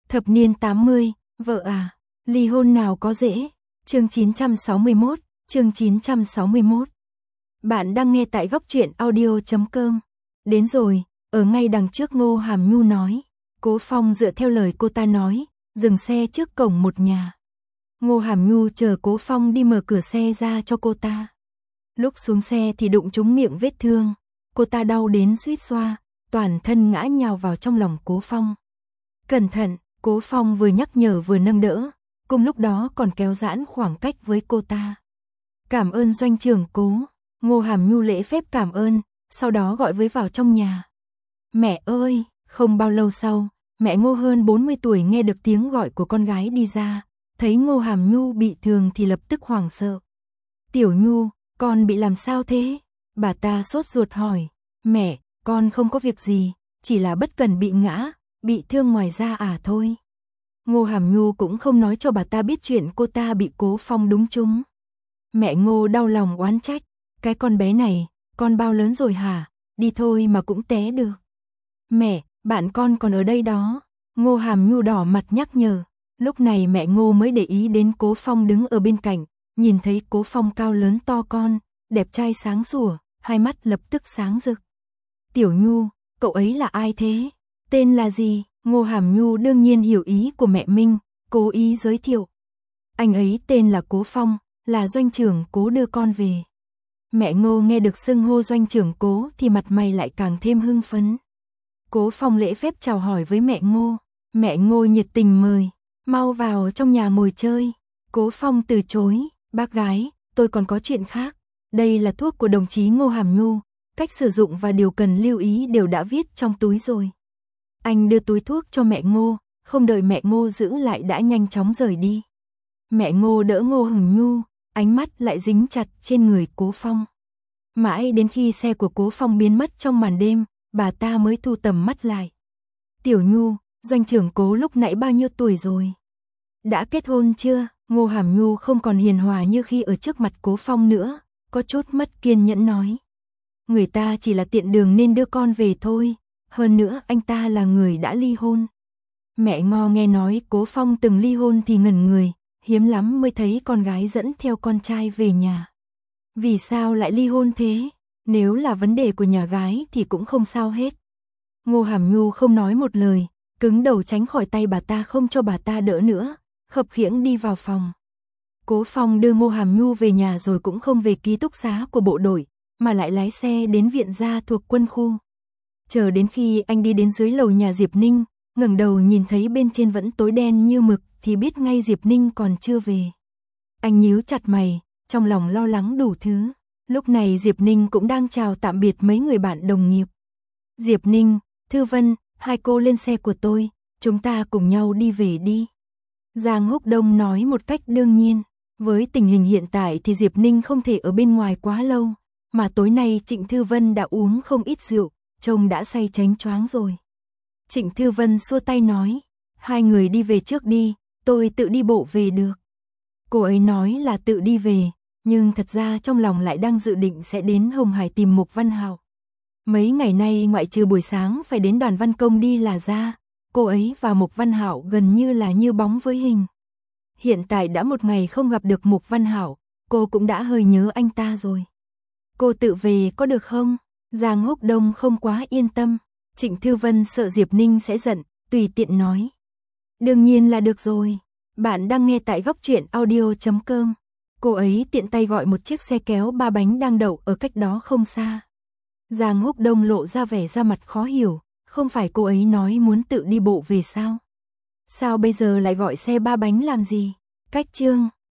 Thập niên 80, vợ à, ly hôn nào có dễ. Chương 961, chương 961. Bạn đang nghe tại góc truyện audio.com. Đến rồi, ở ngay đằng trước Ngô Hàm Nhu nói. Cố Phong dựa theo lời cô ta nói, dừng xe trước cổng một nhà. Ngô Hàm Nhu chờ Cố Phong đi mở cửa xe ra cho cô ta. Lúc xuống xe thì đụng trúng miệng vết thương. Cô ta đau đến suýt xoa, toàn thân ngã nhào vào trong lòng Cố Phong. Cẩn thận, Cố Phong vừa nhắc nhở vừa nâng đỡ, cùng lúc đó còn kéo giãn khoảng cách với cô ta. Cảm ơn doanh trưởng Cố. Ngô Hàm Nhu lễ phép cảm ơn, sau đó gọi với vào trong nhà. Mẹ ơi, không bao lâu sau, mẹ Ngô hơn 40 tuổi nghe được tiếng gọi của con gái đi ra, thấy Ngô Hàm Nhu bị thương thì lập tức hoảng sợ. Tiểu Nhu, con bị làm sao thế? Bà ta sốt ruột hỏi. Mẹ, con không có việc gì, chỉ là bất cẩn bị ngã, bị thương ngoài da à thôi. Ngô Hàm Nhu cũng không nói cho bà ta biết chuyện cô ta bị Cố Phong đúng trúng. Mẹ Ngô đau lòng oán trách, cái con bé này, con bao lớn rồi hả, đi thôi mà cũng té được. Mẹ, bạn con còn ở đây đó. Ngô Hàm Nhu đỏ mặt nhắc nhở. Lúc này mẹ Ngô mới để ý đến Cố Phong đứng ở bên cạnh, nhìn thấy Cố Phong cao lớn to con, đẹp trai sáng sủa, hai mắt lập tức sáng rực. Tiểu Nhu, cậu ấy là ai thế? Tên là gì? Ngô Hàm Nhu đương nhiên hiểu ý của mẹ Minh, cố ý giới thiệu. Anh ấy tên là Cố Phong, là doanh trưởng Cố đưa con về. Mẹ Ngô nghe được xưng hô doanh trưởng Cố thì mặt mày lại càng thêm hưng phấn. Cố Phong lễ phép chào hỏi với mẹ Ngô. Mẹ Ngô nhiệt tình mời, mau vào trong nhà ngồi chơi. Cố Phong từ chối, bác gái, tôi còn có chuyện khác. Đây là thuốc của đồng chí Ngô Hàm Nhu, cách sử dụng và điều cần lưu ý đều đã viết trong túi rồi. Anh đưa túi thuốc cho mẹ Ngô, không đợi mẹ Ngô giữ lại đã nhanh chóng rời đi. Mẹ Ngô đỡ Ngô Hàm Nhu, ánh mắt lại dính chặt trên người Cố Phong. Mãi đến khi xe của Cố Phong biến mất trong màn đêm, bà ta mới thu tầm mắt lại. Tiểu Nhu, doanh trưởng Cố lúc nãy bao nhiêu tuổi rồi? Đã kết hôn chưa? Ngô Hàm Nhu không còn hiền hòa như khi ở trước mặt Cố Phong nữa, có chút mất kiên nhẫn nói. Người ta chỉ là tiện đường nên đưa con về thôi, hơn nữa anh ta là người đã ly hôn. Mẹ Ngô nghe nói Cố Phong từng ly hôn thì ngẩn người, hiếm lắm mới thấy con gái dẫn theo con trai về nhà. Vì sao lại ly hôn thế? Nếu là vấn đề của nhà gái thì cũng không sao hết. Ngô Hàm Nhu không nói một lời, cứng đầu tránh khỏi tay bà ta không cho bà ta đỡ nữa, khập khiễng đi vào phòng. Cố Phong đưa Ngô Hàm Nhu về nhà rồi cũng không về ký túc xá của bộ đội, mà lại lái xe đến viện gia thuộc quân khu. Chờ đến khi anh đi đến dưới lầu nhà Diệp Ninh, ngẩng đầu nhìn thấy bên trên vẫn tối đen như mực thì biết ngay Diệp Ninh còn chưa về. Anh nhíu chặt mày, trong lòng lo lắng đủ thứ. Lúc này Diệp Ninh cũng đang chào tạm biệt mấy người bạn đồng nghiệp. Diệp Ninh, Thư Vân, hai cô lên xe của tôi, chúng ta cùng nhau đi về đi. Giang Húc Đông nói một cách đương nhiên. Với tình hình hiện tại thì Diệp Ninh không thể ở bên ngoài quá lâu, mà tối nay Trịnh Thư Vân đã uống không ít rượu, trông đã say chánh choáng rồi. Trịnh Thư Vân xua tay nói, hai người đi về trước đi, tôi tự đi bộ về được. Cô ấy nói là tự đi về, nhưng thật ra trong lòng lại đang dự định sẽ đến Hồng Hải tìm Mục Văn Hạo. Mấy ngày nay ngoại trừ buổi sáng phải đến Đoàn Văn Công đi là ra, cô ấy và Mục Văn Hạo gần như là như bóng với hình. Hiện tại đã một ngày không gặp được Mục Văn Hạo, cô cũng đã hơi nhớ anh ta rồi. Cô tự về có được không? Giang Húc Đông không quá yên tâm. Trịnh Thư Vân sợ Diệp Ninh sẽ giận, tùy tiện nói. Đương nhiên là được rồi. Bạn đang nghe tại góc truyện audio.com. Cô ấy tiện tay gọi một chiếc xe kéo 3 bánh đang đậu ở cách đó không xa. Giang Húc Đông lộ ra vẻ ra mặt khó hiểu, không phải cô ấy nói muốn tự đi bộ về sao? Sao bây giờ lại gọi xe 3 bánh làm gì? Cách chương